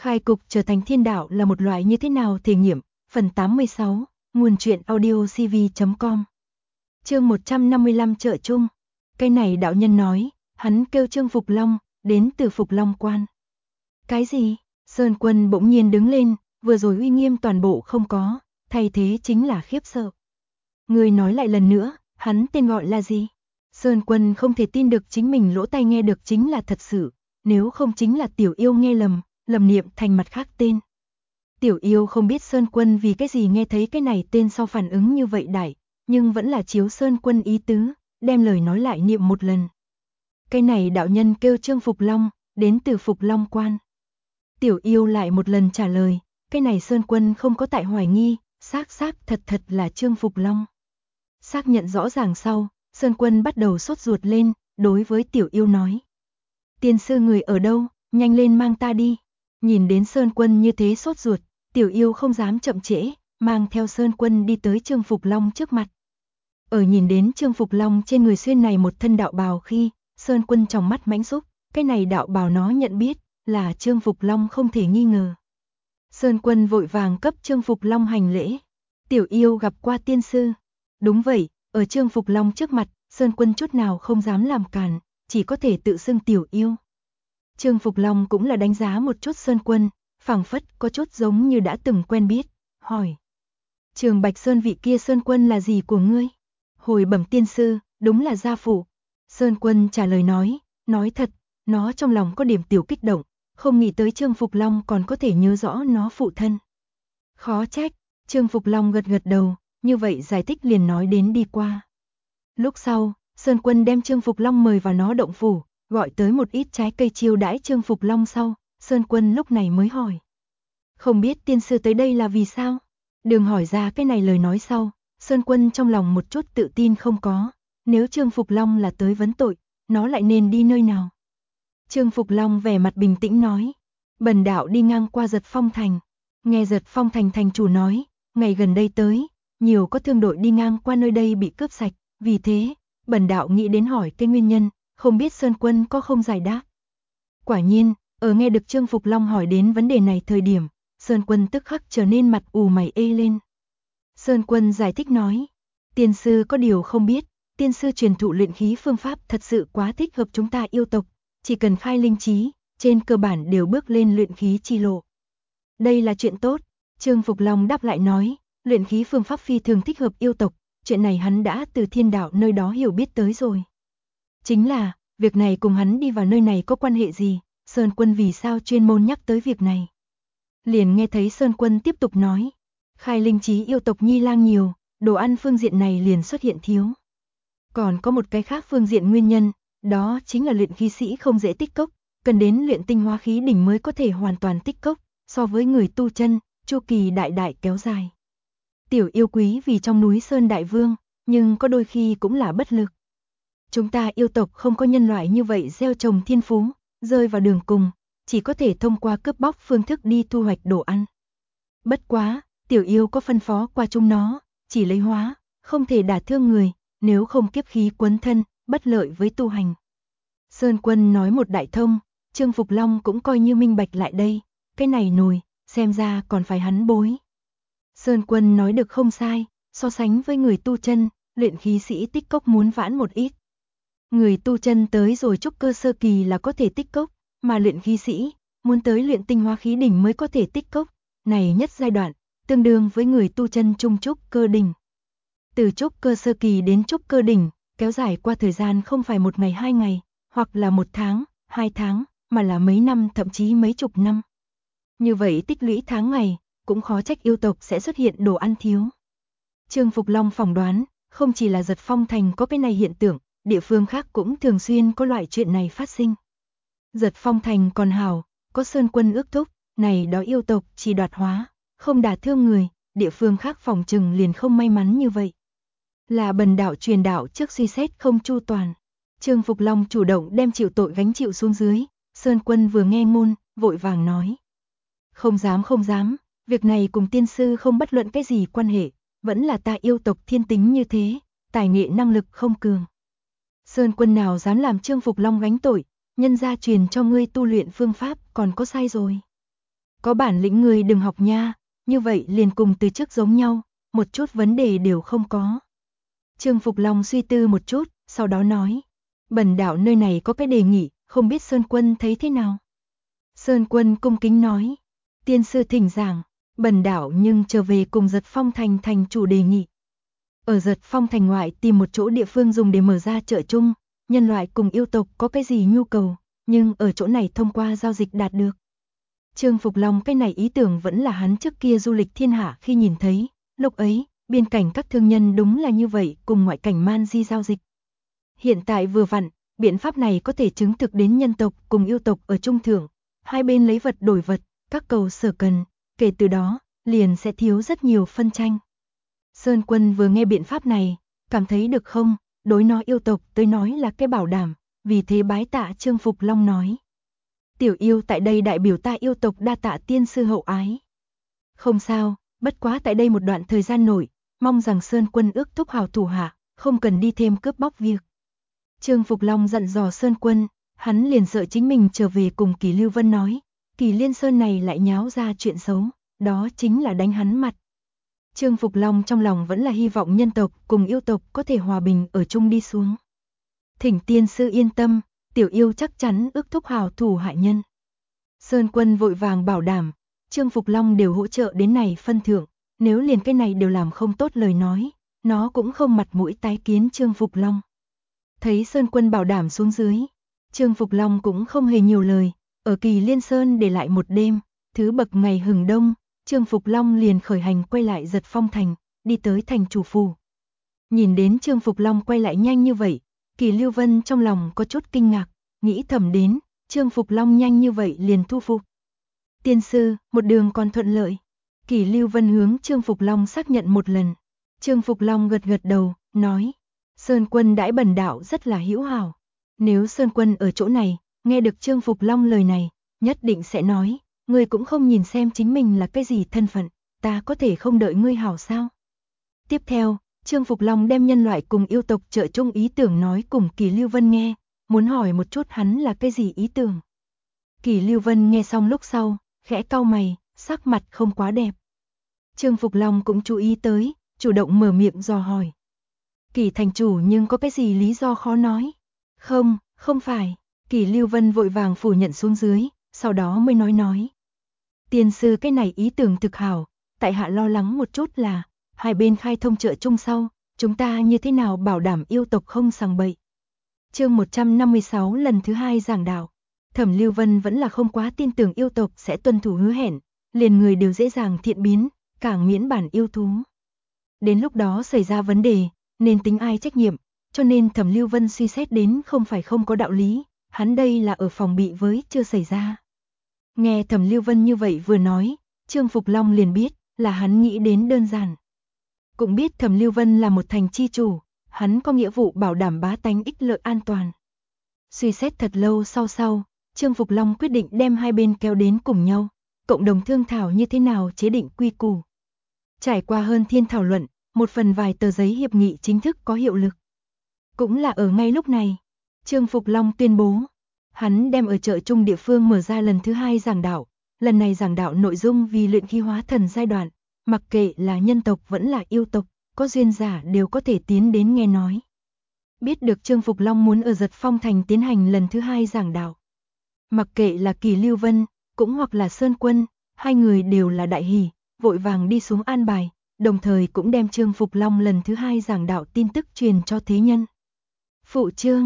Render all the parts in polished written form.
Khai cục trở thành thiên đạo là một loại như thế nào thể nghiệm, phần 86, nguồn truyện audio cv.com. Chương 155 chợ chung. Cái này đạo nhân nói, hắn kêu Trương Phục Long, đến từ Phục Long Quan. Cái gì? Sơn Quân bỗng nhiên đứng lên, vừa rồi uy nghiêm toàn bộ không có, thay thế chính là khiếp sợ. Người nói lại lần nữa, hắn tên gọi là gì? Sơn Quân không thể tin được chính mình lỗ tai nghe được chính là thật sự, nếu không chính là Tiểu Yêu nghe lầm niệm thành mặt khác tên. Tiểu Yêu không biết Sơn Quân vì cái gì nghe thấy cái này tên sau phản ứng như vậy đại, nhưng vẫn là chiếu Sơn Quân ý tứ, đem lời nói lại niệm một lần. Cái này đạo nhân kêu Trương Phục Long, đến từ Phục Long Quan. Tiểu Yêu lại một lần trả lời, cái này Sơn Quân không có tại hoài nghi, xác thật là Trương Phục Long. Xác nhận rõ ràng sau, Sơn Quân bắt đầu sốt ruột lên, đối với Tiểu Yêu nói. Tiên sư người ở đâu, nhanh lên mang ta đi. Nhìn đến Sơn Quân như thế sốt ruột, Tiểu Yêu không dám chậm trễ, mang theo Sơn Quân đi tới Trương Phục Long trước mặt. Ở nhìn đến Trương Phục Long trên người xuyên này một thân đạo bào khi, Sơn Quân trong mắt mãnh xúc, cái này đạo bào nó nhận biết, là Trương Phục Long không thể nghi ngờ. Sơn Quân vội vàng cấp Trương Phục Long hành lễ. Tiểu Yêu gặp qua tiên sư. Đúng vậy, ở Trương Phục Long trước mặt, Sơn Quân chút nào không dám làm cản, chỉ có thể tự xưng Tiểu Yêu. Trương Phục Long cũng là đánh giá một chút Sơn Quân, phảng phất có chút giống như đã từng quen biết, hỏi. Trường Bạch Sơn vị kia Sơn Quân là gì của ngươi? Hồi bẩm tiên sư, đúng là gia phụ. Sơn Quân trả lời nói thật, nó trong lòng có điểm tiểu kích động, không nghĩ tới Trương Phục Long còn có thể nhớ rõ nó phụ thân. Khó trách, Trương Phục Long gật đầu, như vậy giải thích liền nói đến đi qua. Lúc sau, Sơn Quân đem Trương Phục Long mời vào nó động phủ, gọi tới một ít trái cây chiêu đãi Trương Phục Long sau, Sơn Quân lúc này mới hỏi. Không biết tiên sư tới đây là vì sao? Đường hỏi ra cái này lời nói sau, Sơn Quân trong lòng một chút tự tin không có, nếu Trương Phục Long là tới vấn tội, nó lại nên đi nơi nào? Trương Phục Long vẻ mặt bình tĩnh nói, bần đạo đi ngang qua Giật Phong Thành, nghe Giật Phong Thành thành chủ nói, ngày gần đây tới, nhiều có thương đội đi ngang qua nơi đây bị cướp sạch, vì thế, bần đạo nghĩ đến hỏi cái nguyên nhân, không biết Sơn Quân có không giải đáp. Quả nhiên, ở nghe được Trương Phục Long hỏi đến vấn đề này thời điểm, Sơn Quân tức khắc trở nên mặt ù mày ê lên. Sơn Quân giải thích nói, tiên sư có điều không biết, tiên sư truyền thụ luyện khí phương pháp thật sự quá thích hợp chúng ta yêu tộc, chỉ cần khai linh trí, trên cơ bản đều bước lên luyện khí chi lộ. Đây là chuyện tốt, Trương Phục Long đáp lại nói, luyện khí phương pháp phi thường thích hợp yêu tộc, chuyện này hắn đã từ thiên đạo nơi đó hiểu biết tới rồi. Chính là, việc này cùng hắn đi vào nơi này có quan hệ gì, Sơn Quân vì sao chuyên môn nhắc tới việc này. Liền nghe thấy Sơn Quân tiếp tục nói, khai linh trí yêu tộc nhi lang nhiều, đồ ăn phương diện này liền xuất hiện thiếu. Còn có một cái khác phương diện nguyên nhân, đó chính là luyện khí sĩ không dễ tích cốc, cần đến luyện tinh hóa khí đỉnh mới có thể hoàn toàn tích cốc, so với người tu chân, chu kỳ đại kéo dài. Tiểu Yêu quý vì trong núi Sơn Đại Vương, nhưng có đôi khi cũng là bất lực. Chúng ta yêu tộc không có nhân loại như vậy gieo trồng thiên phú, rơi vào đường cùng, chỉ có thể thông qua cướp bóc phương thức đi thu hoạch đồ ăn. Bất quá, Tiểu Yêu có phân phó qua chúng nó, chỉ lấy hóa, không thể đả thương người, nếu không kiếp khí quấn thân, bất lợi với tu hành. Sơn Quân nói một đại thông, Trương Phục Long cũng coi như minh bạch lại đây, cái này nồi, xem ra còn phải hắn bối. Sơn Quân nói được không sai, so sánh với người tu chân, luyện khí sĩ tích cốc muốn vãn một ít. Người tu chân tới rồi trúc cơ sơ kỳ là có thể tích cốc, mà luyện khí sĩ, muốn tới luyện tinh hóa khí đỉnh mới có thể tích cốc, này nhất giai đoạn, tương đương với người tu chân trung trúc cơ đỉnh. Từ trúc cơ sơ kỳ đến trúc cơ đỉnh, kéo dài qua thời gian không phải một ngày 2 ngày, hoặc là 1 tháng, 2 tháng, mà là mấy năm thậm chí mấy chục năm. Như vậy tích lũy tháng ngày, cũng khó trách yêu tộc sẽ xuất hiện đồ ăn thiếu. Trương Phục Long phỏng đoán, không chỉ là Giật Phong Thành có cái này hiện tượng, địa phương khác cũng thường xuyên có loại chuyện này phát sinh. Giật Phong Thành còn hảo, có Sơn Quân ước thúc, này đó yêu tộc chỉ đoạt hóa, không đả thương người, địa phương khác phòng trừng liền không may mắn như vậy. Là bần đạo truyền đạo trước suy xét không chu toàn. Trương Phục Long chủ động đem chịu tội gánh chịu xuống dưới, Sơn Quân vừa nghe ngôn, vội vàng nói. Không dám, việc này cùng tiên sư không bất luận cái gì quan hệ, vẫn là ta yêu tộc thiên tính như thế, tài nghệ năng lực không cường. Sơn Quân nào dám làm Trương Phục Long gánh tội, nhân gia truyền cho ngươi tu luyện phương pháp còn có sai rồi. Có bản lĩnh người đừng học nha, như vậy liền cùng từ trước giống nhau, một chút vấn đề đều không có. Trương Phục Long suy tư một chút, sau đó nói, bần đạo nơi này có cái đề nghị, không biết Sơn Quân thấy thế nào. Sơn Quân cung kính nói, tiên sư thỉnh giảng, bần đạo nhưng trở về cùng Giật Phong Thành thành chủ đề nghị. Ở Giật Phong Thành ngoại tìm một chỗ địa phương dùng để mở ra chợ chung, nhân loại cùng yêu tộc có cái gì nhu cầu, nhưng ở chỗ này thông qua giao dịch đạt được. Trương Phục Long cái này ý tưởng vẫn là hắn trước kia du lịch thiên hạ khi nhìn thấy, lúc ấy, biên cảnh các thương nhân đúng là như vậy cùng ngoại cảnh man di giao dịch. Hiện tại vừa vặn, biện pháp này có thể chứng thực đến nhân tộc cùng yêu tộc ở trung thượng, hai bên lấy vật đổi vật, các cầu sở cần, kể từ đó, liền sẽ thiếu rất nhiều phân tranh. Sơn Quân vừa nghe biện pháp này, cảm thấy được không, đối nó yêu tộc tới nói là cái bảo đảm, vì thế bái tạ Trương Phục Long nói. Tiểu yêu tại đây đại biểu ta yêu tộc đa tạ tiên sư hậu ái. Không sao, bất quá tại đây một đoạn thời gian nổi, mong rằng Sơn Quân ước thúc hảo thủ hạ, không cần đi thêm cướp bóc việc. Trương Phục Long dặn dò Sơn Quân, hắn liền sợ chính mình trở về cùng Kỳ Lưu Vân nói, Kỳ Liên Sơn này lại nháo ra chuyện xấu, đó chính là đánh hắn mặt. Trương Phục Long trong lòng vẫn là hy vọng nhân tộc cùng yêu tộc có thể hòa bình ở chung đi xuống. Thỉnh tiên sư yên tâm, tiểu yêu chắc chắn ước thúc hảo thủ hại nhân. Sơn Quân vội vàng bảo đảm, Trương Phục Long đều hỗ trợ đến này phân thưởng, nếu liền cái này đều làm không tốt lời nói, nó cũng không mặt mũi tái kiến Trương Phục Long. Thấy Sơn Quân bảo đảm xuống dưới, Trương Phục Long cũng không hề nhiều lời, ở Kỳ Liên Sơn để lại một đêm, thứ bậc ngày hừng đông, Trương Phục Long liền khởi hành quay lại Giật Phong Thành, đi tới thành chủ phủ. Nhìn đến Trương Phục Long quay lại nhanh như vậy, Kỳ Lưu Vân trong lòng có chút kinh ngạc, nghĩ thầm đến, Trương Phục Long nhanh như vậy liền thu phục. Tiên sư, một đường còn thuận lợi. Kỳ Lưu Vân hướng Trương Phục Long xác nhận một lần. Trương Phục Long gật gật đầu, nói, Sơn Quân đãi bần đạo rất là hữu hảo. Nếu Sơn Quân ở chỗ này, nghe được Trương Phục Long lời này, nhất định sẽ nói, ngươi cũng không nhìn xem chính mình là cái gì thân phận, ta có thể không đợi ngươi hảo sao. Tiếp theo, Trương Phục Long đem nhân loại cùng yêu tộc trợ chung ý tưởng nói cùng Kỳ Lưu Vân nghe, muốn hỏi một chút hắn là cái gì ý tưởng. Kỳ Lưu Vân nghe xong lúc sau, khẽ cau mày, sắc mặt không quá đẹp. Trương Phục Long cũng chú ý tới, chủ động mở miệng dò hỏi. Kỳ thành chủ nhưng có cái gì lý do khó nói? Không, không phải. Kỳ Lưu Vân vội vàng phủ nhận xuống dưới, sau đó mới nói. Tiên sư cái này ý tưởng thực hảo, tại hạ lo lắng một chút là, hai bên khai thông chợ chung sau, chúng ta như thế nào bảo đảm yêu tộc không sằng bậy. Chương 156 lần thứ 2 giảng đạo. Thẩm Lưu Vân vẫn là không quá tin tưởng yêu tộc sẽ tuân thủ hứa hẹn, liền người đều dễ dàng thiện biến, càng miễn bản yêu thú. Đến lúc đó xảy ra vấn đề, nên tính ai trách nhiệm, cho nên Thẩm Lưu Vân suy xét đến không phải không có đạo lý, hắn đây là ở phòng bị với chưa xảy ra. Nghe Thẩm Lưu Vân như vậy vừa nói, Trương Phục Long liền biết là hắn nghĩ đến đơn giản. Cũng biết Thẩm Lưu Vân là một thành chi chủ, hắn có nghĩa vụ bảo đảm bá tánh ích lợi an toàn. Suy xét thật lâu sau, Trương Phục Long quyết định đem hai bên kéo đến cùng nhau, cộng đồng thương thảo như thế nào chế định quy củ. Trải qua hơn thiên thảo luận, một phần vài tờ giấy hiệp nghị chính thức có hiệu lực. Cũng là ở ngay lúc này, Trương Phục Long tuyên bố, hắn đem ở chợ chung địa phương mở ra lần thứ 2 giảng đạo, lần này giảng đạo nội dung vì luyện khí hóa thần giai đoạn, mặc kệ là nhân tộc vẫn là yêu tộc, có duyên giả đều có thể tiến đến nghe nói. Biết được Trương Phục Long muốn ở Giật Phong Thành tiến hành lần thứ 2 giảng đạo. Mặc kệ là Kỳ Lưu Vân, cũng hoặc là Sơn Quân, hai người đều là đại hỉ, vội vàng đi xuống an bài, đồng thời cũng đem Trương Phục Long lần thứ 2 giảng đạo tin tức truyền cho thế nhân. Phụ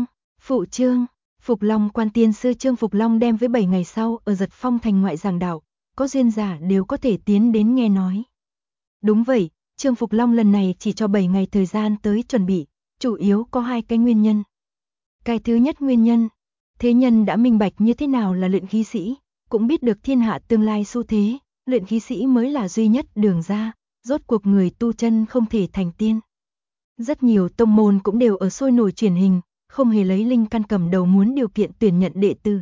trương, Phục Long quan tiên sư Trương Phục Long đem với 7 ngày sau ở Giật Phong Thành ngoại giảng đạo, có duyên giả đều có thể tiến đến nghe nói. Đúng vậy, Trương Phục Long lần này chỉ cho 7 ngày thời gian tới chuẩn bị, chủ yếu có 2 cái nguyên nhân. Cái thứ nhất nguyên nhân, thế nhân đã minh bạch như thế nào là luyện khí sĩ, cũng biết được thiên hạ tương lai xu thế, luyện khí sĩ mới là duy nhất đường ra, rốt cuộc người tu chân không thể thành tiên. Rất nhiều tông môn cũng đều ở sôi nổi truyền hình, không hề lấy linh căn cầm đầu muốn điều kiện tuyển nhận đệ tử.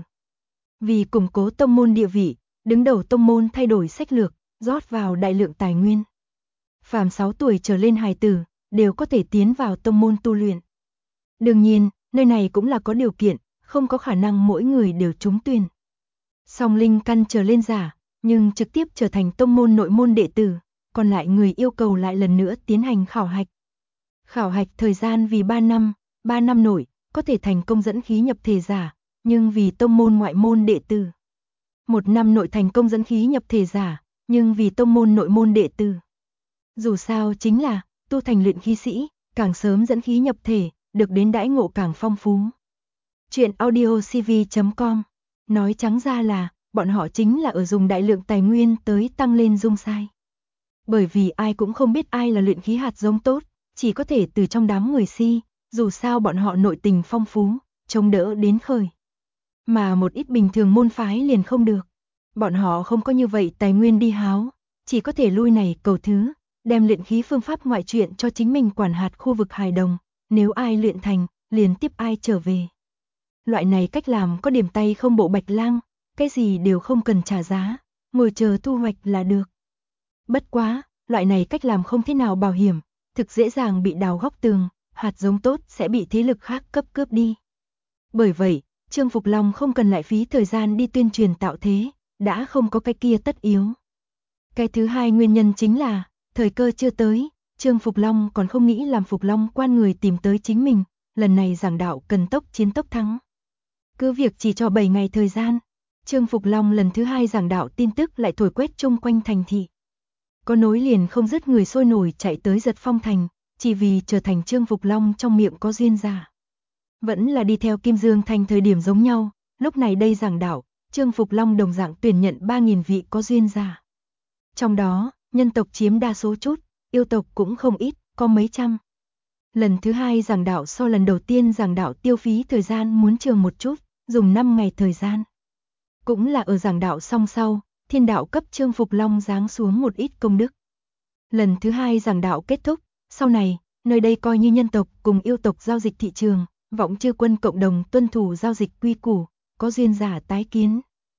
Vì củng cố tông môn địa vị, đứng đầu tông môn thay đổi sách lược, rót vào đại lượng tài nguyên. Phàm 6 tuổi trở lên hài tử, đều có thể tiến vào tông môn tu luyện. Đương nhiên, nơi này cũng là có điều kiện, không có khả năng mỗi người đều trúng tuyển. Song linh căn trở lên giả, nhưng trực tiếp trở thành tông môn nội môn đệ tử, còn lại người yêu cầu lại lần nữa tiến hành khảo hạch. Khảo hạch thời gian vì 3 năm nội, có thể thành công dẫn khí nhập thể giả, nhưng vì tông môn ngoại môn đệ tử. 1 năm nội thành công dẫn khí nhập thể giả, nhưng vì tông môn nội môn đệ tử. Dù sao chính là, tu thành luyện khí sĩ, càng sớm dẫn khí nhập thể, được đến đãi ngộ càng phong phú. Chuyện audiocv.com nói trắng ra là, bọn họ chính là ở dùng đại lượng tài nguyên tới tăng lên dung sai. Bởi vì ai cũng không biết ai là luyện khí hạt giống tốt, chỉ có thể từ trong đám người si, dù sao bọn họ nội tình phong phú, chống đỡ đến khởi. Mà một ít bình thường môn phái liền không được. Bọn họ không có như vậy tài nguyên đi háo, chỉ có thể lui này cầu thứ, đem luyện khí phương pháp ngoại truyện cho chính mình quản hạt khu vực hài đồng, nếu ai luyện thành, liền tiếp ai trở về. Loại này cách làm có điểm tay không bộ bạch lang, cái gì đều không cần trả giá, ngồi chờ thu hoạch là được. Bất quá, loại này cách làm không thế nào bảo hiểm, thực dễ dàng bị đào góc tường, hạt giống tốt sẽ bị thế lực khác cướp đi. Bởi vậy, Trương Phục Long không cần lại phí thời gian đi tuyên truyền tạo thế, đã không có cái kia tất yếu. Cái thứ hai nguyên nhân chính là, thời cơ chưa tới, Trương Phục Long còn không nghĩ làm Phục Long quan người tìm tới chính mình, lần này giảng đạo cần tốc chiến tốc thắng. Cứ việc chỉ cho 7 ngày thời gian, Trương Phục Long lần thứ hai giảng đạo tin tức lại thổi quét chung quanh thành thị. Có nối liền không dứt người sôi nổi chạy tới Giật Phong thành, chỉ vì trở thành Trương Phục Long trong miệng có duyên giả. Vẫn là đi theo Kim Dương thành thời điểm giống nhau, lúc này đây giảng đạo, Trương Phục Long đồng dạng tuyển nhận 3.000 vị có duyên giả. Trong đó, nhân tộc chiếm đa số chút, yêu tộc cũng không ít, có mấy trăm. Lần thứ hai giảng đạo so lần đầu tiên giảng đạo tiêu phí thời gian muốn trường một chút, dùng 5 ngày thời gian. Cũng là ở giảng đạo xong sau, thiên đạo cấp Trương Phục Long giáng xuống một ít công đức. Lần thứ hai giảng đạo kết thúc, sau này, nơi đây coi như nhân tộc cùng yêu tộc giao dịch thị trường, Võng Chư Quân cộng đồng tuân thủ giao dịch quy củ, có duyên giả tái kiến.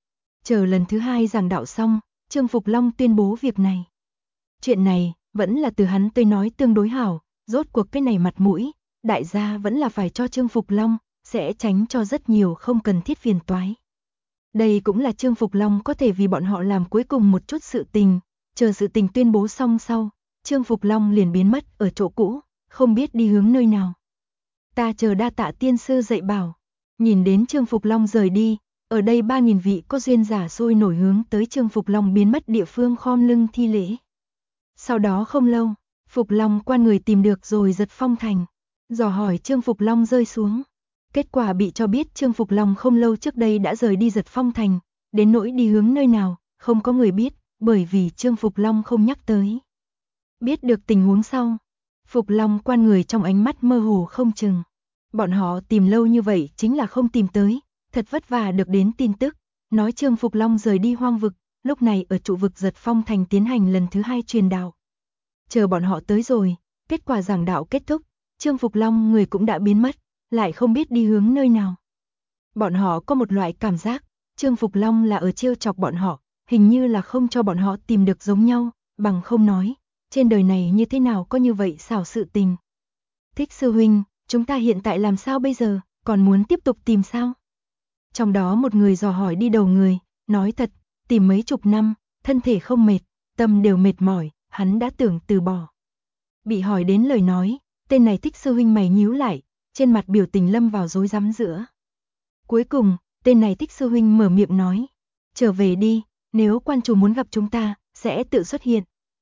Chờ lần thứ hai giảng đạo xong, Trương Phục Long tuyên bố việc này. Chuyện này, vẫn là từ hắn tới nói tương đối hảo, rốt cuộc cái này mặt mũi, đại gia vẫn là phải cho Trương Phục Long, sẽ tránh cho rất nhiều không cần thiết phiền toái. Đây cũng là Trương Phục Long có thể vì bọn họ làm cuối cùng một chút sự tình, chờ sự tình tuyên bố xong sau, Trương Phục Long liền biến mất ở chỗ cũ, không biết đi hướng nơi nào. Ta chờ đa tạ tiên sư dạy bảo, nhìn đến Trương Phục Long rời đi, ở đây 3.000 vị có duyên giả sôi nổi hướng tới Trương Phục Long biến mất địa phương khom lưng thi lễ. Sau đó không lâu, Phục Long quan người tìm được rồi Giật Phong thành, dò hỏi Trương Phục Long rơi xuống. Kết quả bị cho biết Trương Phục Long không lâu trước đây đã rời đi Giật Phong thành, đến nỗi đi hướng nơi nào, không có người biết, bởi vì Trương Phục Long không nhắc tới. Biết được tình huống sau, Phục Long quan người trong ánh mắt mơ hồ không chừng. Bọn họ tìm lâu như vậy chính là không tìm tới, thật vất vả được đến tin tức, nói Trương Phục Long rời đi hoang vực, lúc này ở trụ vực Giật Phong thành tiến hành lần thứ hai truyền đạo. Chờ bọn họ tới rồi, kết quả giảng đạo kết thúc, Trương Phục Long người cũng đã biến mất, lại không biết đi hướng nơi nào. Bọn họ có một loại cảm giác, Trương Phục Long là ở trêu chọc bọn họ, hình như là không cho bọn họ tìm được giống nhau, bằng không nói, trên đời này như thế nào có như vậy xảo sự tình. Thích sư huynh, chúng ta hiện tại làm sao bây giờ, còn muốn tiếp tục tìm sao? Trong đó một người dò hỏi đi đầu người, nói thật, tìm mấy chục năm, thân thể không mệt, tâm đều mệt mỏi, hắn đã tưởng từ bỏ. Bị hỏi đến lời nói, tên này Thích sư huynh mày nhíu lại, trên mặt biểu tình lâm vào rối rắm giữa. Cuối cùng, tên này Thích sư huynh mở miệng nói, trở về đi, nếu quan chủ muốn gặp chúng ta, sẽ tự xuất hiện.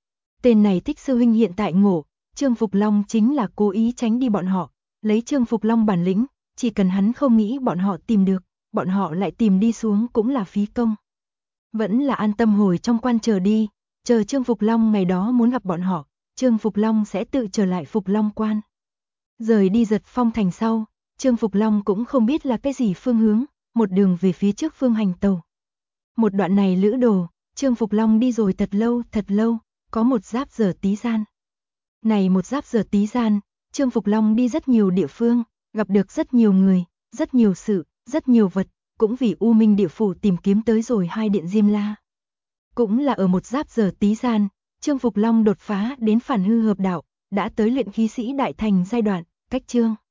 Tên này Thích sư huynh hiện tại ngộ, Trương Phục Long chính là cố ý tránh đi bọn họ, lấy Trương Phục Long bản lĩnh, chỉ cần hắn không nghĩ bọn họ tìm được, bọn họ lại tìm đi xuống cũng là phí công. Vẫn là an tâm hồi trong quan chờ đi, chờ Trương Phục Long ngày đó muốn gặp bọn họ, Trương Phục Long sẽ tự trở lại Phục Long quan. Rời đi Giật Phong thành sau, Trương Phục Long cũng không biết là cái gì phương hướng, một đường về phía trước phương hành tàu. Một đoạn này lữ đồ, Trương Phục Long đi rồi thật lâu, có một giáp giờ tí gian. Này một giáp giờ tí gian, Trương Phục Long đi rất nhiều địa phương, gặp được rất nhiều người, rất nhiều sự, rất nhiều vật, cũng vì U Minh địa phủ tìm kiếm tới rồi 2 điện Diêm La. Cũng là ở một giáp giờ tí gian, Trương Phục Long đột phá đến phản hư hợp đạo, đã tới luyện khí sĩ đại thành giai đoạn, cách Trương